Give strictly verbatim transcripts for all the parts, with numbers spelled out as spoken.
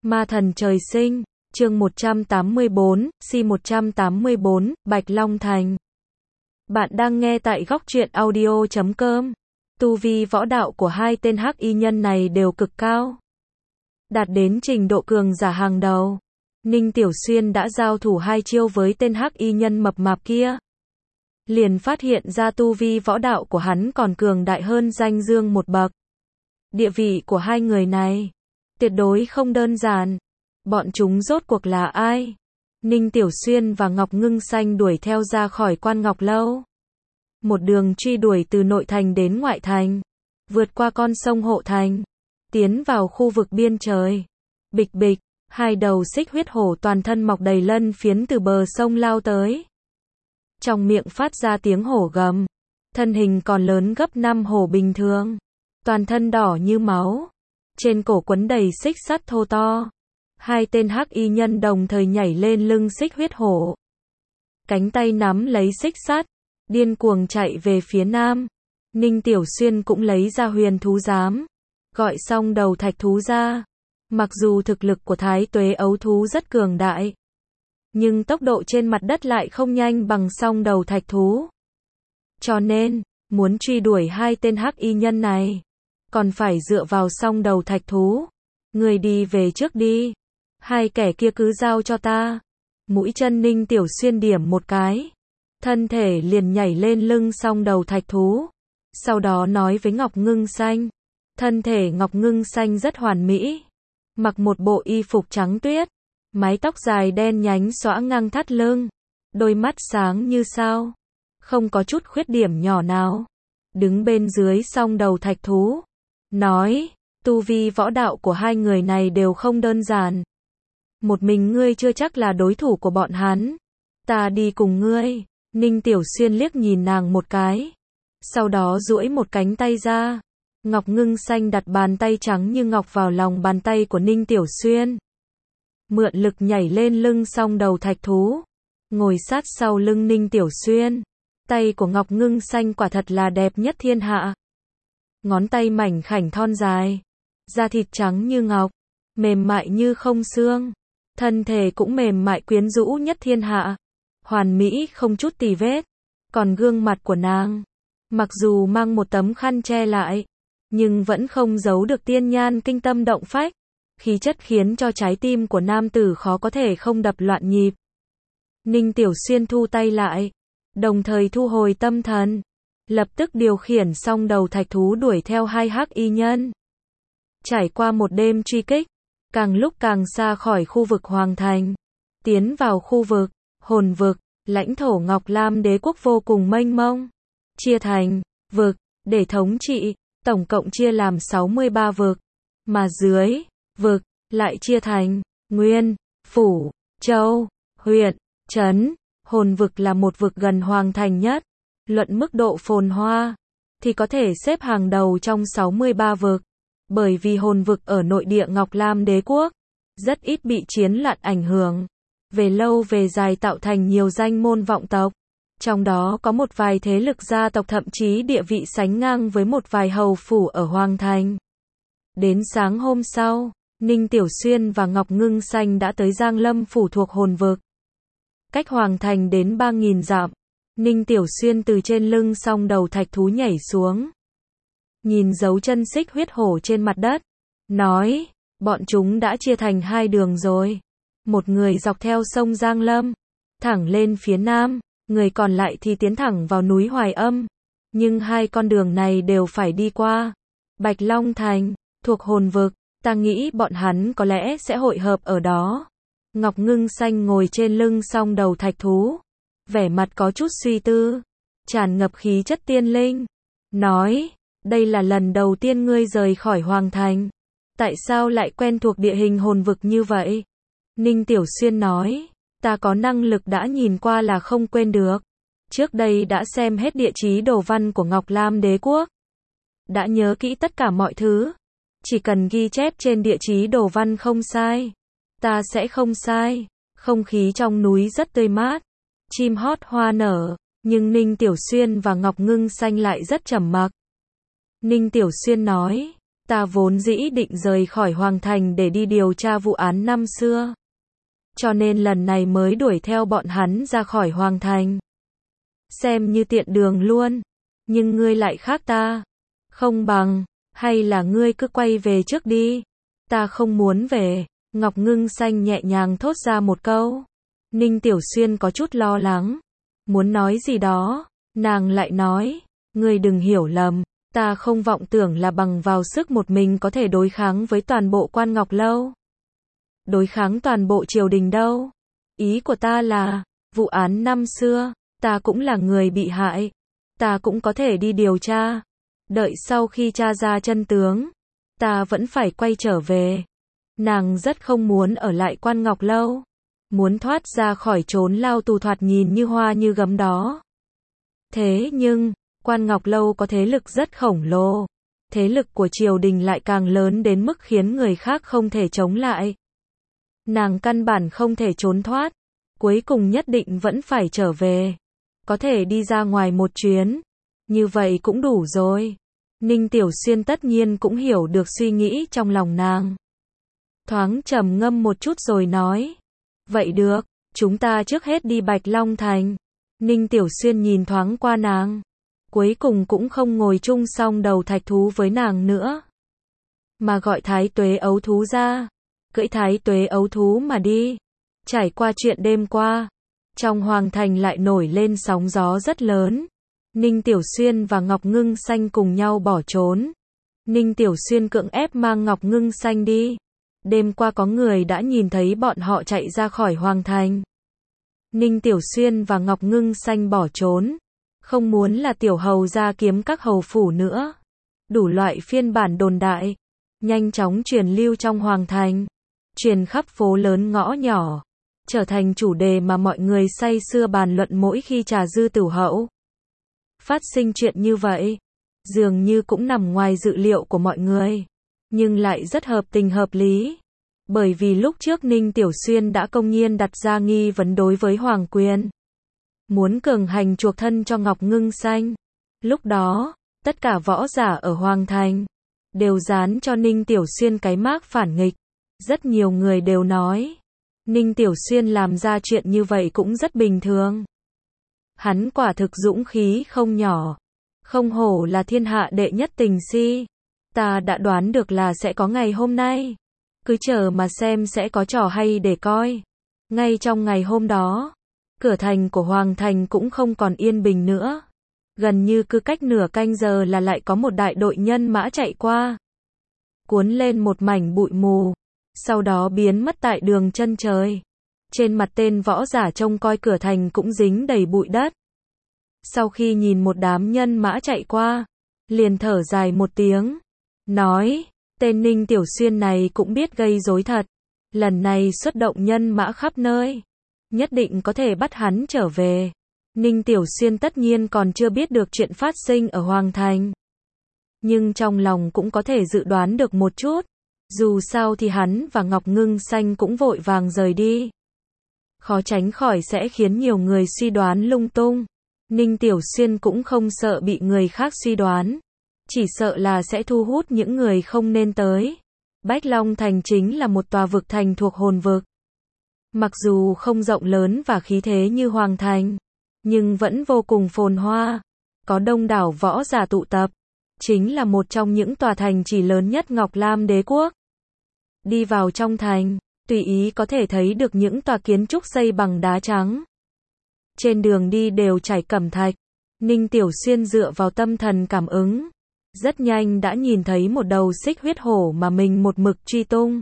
Ma thần trời sinh, chương một trăm tám mươi bốn, si một trăm tám mươi bốn, Bạch Long Thành. Bạn đang nghe tại góc truyện audio chấm com. Tu vi võ đạo của hai tên hắc y nhân này đều cực cao, đạt đến trình độ cường giả hàng đầu. Ninh Tiểu Xuyên đã giao thủ hai chiêu với tên hắc y nhân mập mạp kia, liền phát hiện ra tu vi võ đạo của hắn còn cường đại hơn Danh Dương một bậc. Địa vị của hai người này tuyệt đối không đơn giản. Bọn chúng rốt cuộc là ai? Ninh Tiểu Xuyên và Ngọc Ngưng Xanh đuổi theo ra khỏi Quan Ngọc Lâu, một đường truy đuổi từ nội thành đến ngoại thành, vượt qua con sông Hộ Thành, tiến vào khu vực biên trời. Bịch bịch, hai đầu xích huyết hổ toàn thân mọc đầy lân phiến từ bờ sông lao tới, trong miệng phát ra tiếng hổ gầm, thân hình còn lớn gấp năm hổ bình thường, toàn thân đỏ như máu, trên cổ quấn đầy xích sắt thô to. Hai tên hắc y nhân đồng thời nhảy lên lưng xích huyết hổ, cánh tay nắm lấy xích sắt, điên cuồng chạy về phía nam. Ninh Tiểu Xuyên cũng lấy ra huyền thú giám, gọi xong đầu thạch thú ra. Mặc dù thực lực của Thái Tuế ấu thú rất cường đại, nhưng tốc độ trên mặt đất lại không nhanh bằng song đầu thạch thú. Cho nên, muốn truy đuổi hai tên hắc y nhân này, còn phải dựa vào song đầu thạch thú. Người đi về trước đi, hai kẻ kia cứ giao cho ta. Mũi chân Ninh Tiểu Xuyên điểm một cái, thân thể liền nhảy lên lưng song đầu thạch thú. Sau đó nói với Ngọc Ngưng Xanh. Thân thể Ngọc Ngưng Xanh rất hoàn mỹ, mặc một bộ y phục trắng tuyết, mái tóc dài đen nhánh xõa ngang thắt lưng, đôi mắt sáng như sao, không có chút khuyết điểm nhỏ nào. Đứng bên dưới song đầu thạch thú, nói, tu vi võ đạo của hai người này đều không đơn giản. Một mình ngươi chưa chắc là đối thủ của bọn hắn. Ta đi cùng ngươi. Ninh Tiểu Xuyên liếc nhìn nàng một cái, sau đó duỗi một cánh tay ra. Ngọc Ngưng Xanh đặt bàn tay trắng như ngọc vào lòng bàn tay của Ninh Tiểu Xuyên, mượn lực nhảy lên lưng song đầu thạch thú, ngồi sát sau lưng Ninh Tiểu Xuyên. Tay của Ngọc Ngưng Xanh quả thật là đẹp nhất thiên hạ. Ngón tay mảnh khảnh thon dài, da thịt trắng như ngọc, mềm mại như không xương, thân thể cũng mềm mại quyến rũ nhất thiên hạ, hoàn mỹ không chút tì vết. Còn gương mặt của nàng, mặc dù mang một tấm khăn che lại, nhưng vẫn không giấu được tiên nhan kinh tâm động phách, khí chất khiến cho trái tim của nam tử khó có thể không đập loạn nhịp. Ninh Tiểu Xuyên thu tay lại, đồng thời thu hồi tâm thần, lập tức điều khiển song đầu thạch thú đuổi theo hai hắc y nhân. Trải qua một đêm truy kích, càng lúc càng xa khỏi khu vực Hoàng Thành, tiến vào khu vực Hồn vực. Lãnh thổ Ngọc Lam Đế quốc vô cùng mênh mông, chia thành vực để thống trị, tổng cộng chia làm sáu mươi ba vực, mà dưới vực lại chia thành nguyên, phủ, châu, huyện, trấn. Hồn vực là một vực gần Hoàng Thành nhất, luận mức độ phồn hoa thì có thể xếp hàng đầu trong sáu mươi ba vực, bởi vì hồn vực ở nội địa Ngọc Lam Đế quốc rất ít bị chiến loạn ảnh hưởng, về lâu về dài tạo thành nhiều danh môn vọng tộc, trong đó có một vài thế lực gia tộc thậm chí địa vị sánh ngang với một vài hầu phủ ở Hoàng Thành. Đến sáng hôm sau, Ninh Tiểu Xuyên và Ngọc Ngưng Xanh đã tới Giang Lâm phủ thuộc hồn vực, cách Hoàng Thành đến ba nghìn dặm. Ninh Tiểu Xuyên từ trên lưng song đầu thạch thú nhảy xuống, nhìn dấu chân xích huyết hổ trên mặt đất, nói, bọn chúng đã chia thành hai đường rồi. Một người dọc theo sông Giang Lâm, thẳng lên phía nam, người còn lại thì tiến thẳng vào núi Hoài Âm. Nhưng hai con đường này đều phải đi qua Bạch Long Thành, thuộc hồn vực. Ta nghĩ bọn hắn có lẽ sẽ hội hợp ở đó. Ngọc Ngưng Xanh ngồi trên lưng song đầu thạch thú, vẻ mặt có chút suy tư, tràn ngập khí chất tiên linh, nói, đây là lần đầu tiên ngươi rời khỏi Hoàng Thành, tại sao lại quen thuộc địa hình hồn vực như vậy? Ninh Tiểu Xuyên nói, ta có năng lực đã nhìn qua là không quên được. Trước đây đã xem hết địa chí đồ văn của Ngọc Lam Đế quốc, đã nhớ kỹ tất cả mọi thứ. Chỉ cần ghi chép trên địa chí đồ văn không sai, ta sẽ không sai. Không khí trong núi rất tươi mát, chim hót hoa nở, nhưng Ninh Tiểu Xuyên và Ngọc Ngưng Xanh lại rất trầm mặc. Ninh Tiểu Xuyên nói, Ta vốn dĩ định rời khỏi Hoàng Thành để đi điều tra vụ án năm xưa. Cho nên lần này mới đuổi theo bọn hắn ra khỏi Hoàng Thành. Xem như tiện đường luôn. Nhưng ngươi lại khác ta. Không bằng, hay là ngươi cứ quay về trước đi. Ta không muốn về. Ngọc Ngưng Xanh nhẹ nhàng thốt ra một câu. Ninh Tiểu Xuyên có chút lo lắng. Muốn nói gì đó. Nàng lại nói. Ngươi đừng hiểu lầm. Ta không vọng tưởng là bằng vào sức một mình có thể đối kháng với toàn bộ Quan Ngọc Lâu. Đối kháng toàn bộ triều đình đâu. Ý của ta là, vụ án năm xưa, ta cũng là người bị hại. Ta cũng có thể đi điều tra. Đợi sau khi tra ra chân tướng, ta vẫn phải quay trở về. Nàng rất không muốn ở lại Quan Ngọc Lâu. Muốn thoát ra khỏi chốn lao tù thoạt nhìn như hoa như gấm đó. Thế nhưng, Quan Ngọc Lâu có thế lực rất khổng lồ. Thế lực của triều đình lại càng lớn đến mức khiến người khác không thể chống lại. Nàng căn bản không thể trốn thoát. Cuối cùng nhất định vẫn phải trở về. Có thể đi ra ngoài một chuyến. Như vậy cũng đủ rồi. Ninh Tiểu Xuyên tất nhiên cũng hiểu được suy nghĩ trong lòng nàng. Thoáng trầm ngâm một chút rồi nói. Vậy được, chúng ta trước hết đi Bạch Long Thành. Ninh Tiểu Xuyên nhìn thoáng qua nàng. Cuối cùng cũng không ngồi chung song đầu thạch thú với nàng nữa. Mà gọi Thái Tuế ấu thú ra. Cưỡi Thái Tuế ấu thú mà đi. Trải qua chuyện đêm qua. Trong Hoàng Thành lại nổi lên sóng gió rất lớn. Ninh Tiểu Xuyên và Ngọc Ngưng Xanh cùng nhau bỏ trốn. Ninh Tiểu Xuyên cưỡng ép mang Ngọc Ngưng Xanh đi. Đêm qua có người đã nhìn thấy bọn họ chạy ra khỏi Hoàng Thành. Ninh Tiểu Xuyên và Ngọc Ngưng Xanh bỏ trốn. Không muốn là tiểu hầu ra kiếm các hầu phủ nữa. Đủ loại phiên bản đồn đại. Nhanh chóng truyền lưu trong Hoàng Thành. Truyền khắp phố lớn ngõ nhỏ. Trở thành chủ đề mà mọi người say sưa bàn luận mỗi khi trà dư tửu hậu. Phát sinh chuyện như vậy. Dường như cũng nằm ngoài dự liệu của mọi người. Nhưng lại rất hợp tình hợp lý. Bởi vì lúc trước Ninh Tiểu Xuyên đã công nhiên đặt ra nghi vấn đối với Hoàng Quyền. Muốn cường hành chuộc thân cho Ngọc Ngưng Xanh. Lúc đó, tất cả võ giả ở Hoàng Thành đều dán cho Ninh Tiểu Xuyên cái mác phản nghịch. Rất nhiều người đều nói, Ninh Tiểu Xuyên làm ra chuyện như vậy cũng rất bình thường. Hắn quả thực dũng khí không nhỏ. Không hổ là thiên hạ đệ nhất tình si. Ta đã đoán được là sẽ có ngày hôm nay. Cứ chờ mà xem sẽ có trò hay để coi. Ngay trong ngày hôm đó, cửa thành của Hoàng Thành cũng không còn yên bình nữa. Gần như cứ cách nửa canh giờ là lại có một đại đội nhân mã chạy qua. Cuốn lên một mảnh bụi mù. Sau đó biến mất tại đường chân trời. Trên mặt tên võ giả trông coi cửa thành cũng dính đầy bụi đất. Sau khi nhìn một đám nhân mã chạy qua, liền thở dài một tiếng. Nói, tên Ninh Tiểu Xuyên này cũng biết gây rối thật. Lần này xuất động nhân mã khắp nơi. Nhất định có thể bắt hắn trở về. Ninh Tiểu Xuyên tất nhiên còn chưa biết được chuyện phát sinh ở Hoàng Thành. Nhưng trong lòng cũng có thể dự đoán được một chút. Dù sao thì hắn và Ngọc Ngưng Xanh cũng vội vàng rời đi. Khó tránh khỏi sẽ khiến nhiều người suy đoán lung tung. Ninh Tiểu Xuyên cũng không sợ bị người khác suy đoán. Chỉ sợ là sẽ thu hút những người không nên tới. Bạch Long Thành chính là một tòa vực thành thuộc hồn vực. Mặc dù không rộng lớn và khí thế như Hoàng Thành, nhưng vẫn vô cùng phồn hoa. Có đông đảo võ giả tụ tập. Chính là một trong những tòa thành chỉ lớn nhất Ngọc Lam Đế Quốc. Đi vào trong thành, tùy ý có thể thấy được những tòa kiến trúc xây bằng đá trắng. Trên đường đi đều trải cẩm thạch. Ninh Tiểu Xuyên dựa vào tâm thần cảm ứng. Rất nhanh đã nhìn thấy một đầu xích huyết hổ mà mình một mực truy tung.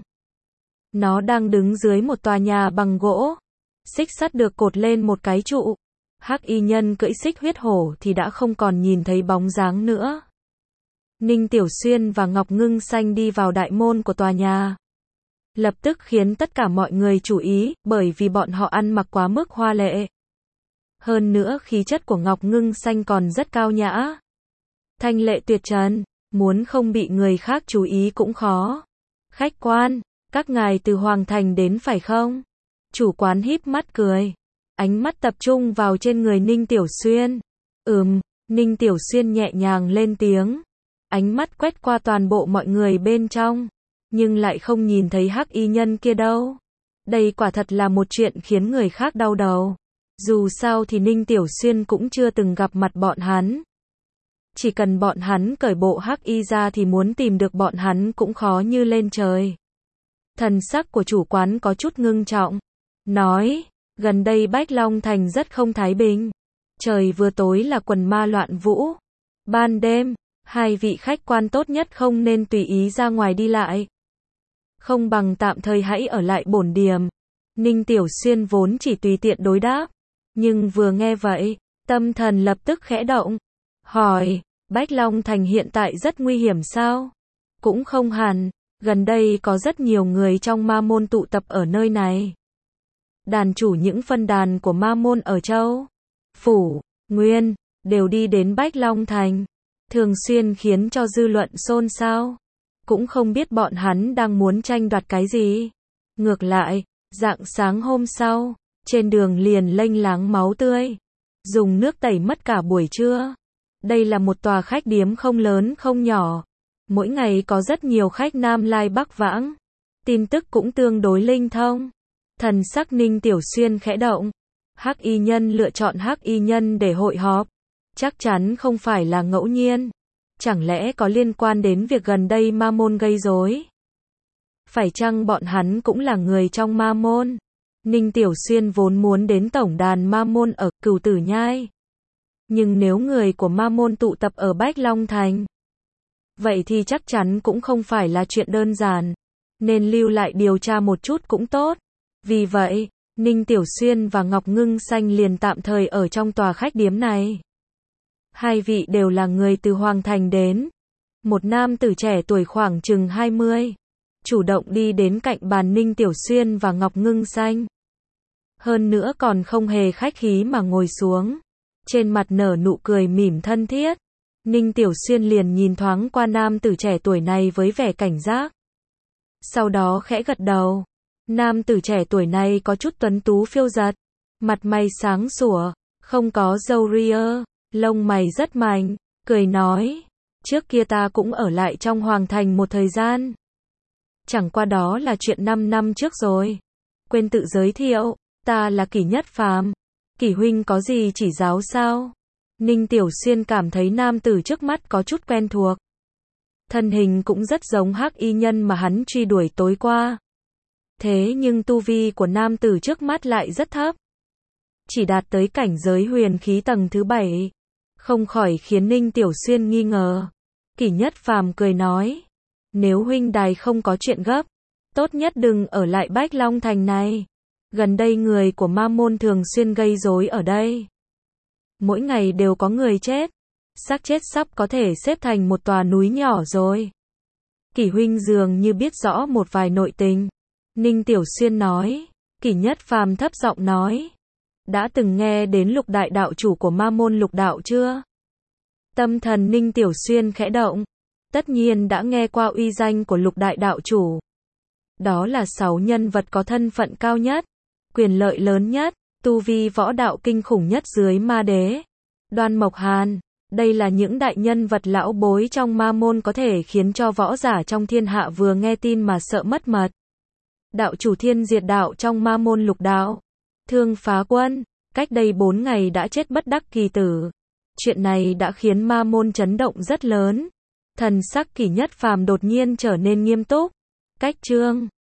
Nó đang đứng dưới một tòa nhà bằng gỗ. Xích sắt được cột lên một cái trụ. Hắc y nhân cưỡi xích huyết hổ thì đã không còn nhìn thấy bóng dáng nữa. Ninh Tiểu Xuyên và Ngọc Ngưng Xanh đi vào đại môn của tòa nhà. Lập tức khiến tất cả mọi người chú ý, bởi vì bọn họ ăn mặc quá mức hoa lệ. Hơn nữa khí chất của Ngọc Ngưng Xanh còn rất cao nhã. Thanh lệ tuyệt trần, muốn không bị người khác chú ý cũng khó. Khách quan, các ngài từ Hoàng Thành đến phải không? Chủ quán híp mắt cười. Ánh mắt tập trung vào trên người Ninh Tiểu Xuyên. Ừm, Ninh Tiểu Xuyên nhẹ nhàng lên tiếng. ánh mắt quét qua toàn bộ mọi người bên trong, nhưng lại không nhìn thấy hắc y nhân kia đâu. Đây quả thật là một chuyện khiến người khác đau đầu. Dù sao thì Ninh Tiểu Xuyên cũng chưa từng gặp mặt bọn hắn. Chỉ cần bọn hắn cởi bộ hắc y ra thì muốn tìm được bọn hắn cũng khó như lên trời. Thần sắc của chủ quán có chút ngưng trọng. Nói, gần đây Bách Long Thành rất không thái bình. Trời vừa tối là quần ma loạn vũ. Ban đêm, hai vị khách quan tốt nhất không nên tùy ý ra ngoài đi lại. Không bằng tạm thời hãy ở lại bổn điềm. Ninh Tiểu Xuyên vốn chỉ tùy tiện đối đáp. Nhưng vừa nghe vậy, tâm thần lập tức khẽ động. Hỏi, Bách Long Thành hiện tại rất nguy hiểm sao? Cũng không hẳn, gần đây có rất nhiều người trong ma môn tụ tập ở nơi này. Đàn chủ những phân đàn của ma môn ở châu, phủ, nguyên, đều đi đến Bách Long Thành. Thường xuyên khiến cho dư luận xôn xao. Cũng không biết bọn hắn đang muốn tranh đoạt cái gì. Ngược lại, rạng sáng hôm sau, trên đường liền lênh láng máu tươi. Dùng nước tẩy mất cả buổi trưa. Đây là một tòa khách điếm không lớn không nhỏ. Mỗi ngày có rất nhiều khách Nam Lai Bắc vãng. Tin tức cũng tương đối linh thông. Thần sắc Ninh Tiểu Xuyên khẽ động. Hắc y nhân lựa chọn hắc y nhân để hội họp. Chắc chắn không phải là ngẫu nhiên. Chẳng lẽ có liên quan đến việc gần đây ma môn gây rối? Phải chăng bọn hắn cũng là người trong ma môn? Ninh Tiểu Xuyên vốn muốn đến tổng đàn ma môn ở Cửu Tử Nhai. Nhưng nếu người của ma môn tụ tập ở Bách Long Thành, vậy thì chắc chắn cũng không phải là chuyện đơn giản. Nên lưu lại điều tra một chút cũng tốt. Vì vậy, Ninh Tiểu Xuyên và Ngọc Ngưng Xanh liền tạm thời ở trong tòa khách điếm này. Hai vị đều là người từ Hoàng Thành đến. Một nam tử trẻ tuổi khoảng chừng hai mươi. Chủ động đi đến cạnh bàn Ninh Tiểu Xuyên và Ngọc Ngưng Xanh. Hơn nữa còn không hề khách khí mà ngồi xuống. Trên mặt nở nụ cười mỉm thân thiết. Ninh Tiểu Xuyên liền nhìn thoáng qua nam tử trẻ tuổi này với vẻ cảnh giác. Sau đó khẽ gật đầu. Nam tử trẻ tuổi này có chút tuấn tú phiêu dật. Mặt mày sáng sủa, không có râu ria, lông mày rất mảnh, cười nói. Trước kia ta cũng ở lại trong Hoàng Thành một thời gian. Chẳng qua đó là chuyện năm năm trước rồi. Quên tự giới thiệu, ta là Kỷ Nhất Phàm. Kỷ huynh có gì chỉ giáo sao? Ninh Tiểu Xuyên cảm thấy nam tử trước mắt có chút quen thuộc. Thân hình cũng rất giống hắc y nhân mà hắn truy đuổi tối qua. Thế nhưng tu vi của nam tử trước mắt lại rất thấp. Chỉ đạt tới cảnh giới huyền khí tầng thứ bảy. Không khỏi khiến Ninh Tiểu Xuyên nghi ngờ. Kỷ Nhất Phàm cười nói. Nếu huynh đài không có chuyện gấp, tốt nhất đừng ở lại Bách Long Thành này. Gần đây người của ma môn thường xuyên gây rối ở đây. Mỗi ngày đều có người chết. Xác chết sắp có thể xếp thành một tòa núi nhỏ rồi. Kỷ huynh dường như biết rõ một vài nội tình. Ninh Tiểu Xuyên nói. Kỷ Nhất Phàm thấp giọng nói. Đã từng nghe đến Lục Đại đạo chủ của ma môn Lục Đạo chưa? Tâm thần Ninh Tiểu Xuyên khẽ động. Tất nhiên đã nghe qua uy danh của Lục Đại đạo chủ. Đó là sáu nhân vật có thân phận cao nhất, quyền lợi lớn nhất, tu vi võ đạo kinh khủng nhất dưới ma đế. Đoan Mộc Hàn, đây là những đại nhân vật lão bối trong ma môn có thể khiến cho võ giả trong thiên hạ vừa nghe tin mà sợ mất mật. Đạo chủ Thiên Diệt đạo trong ma môn Lục Đạo, Thương Phá Quân, cách đây bốn ngày đã chết bất đắc kỳ tử. Chuyện này đã khiến ma môn chấn động rất lớn. Thần sắc Kỷ Nhất Phàm đột nhiên trở nên nghiêm túc. Cách chương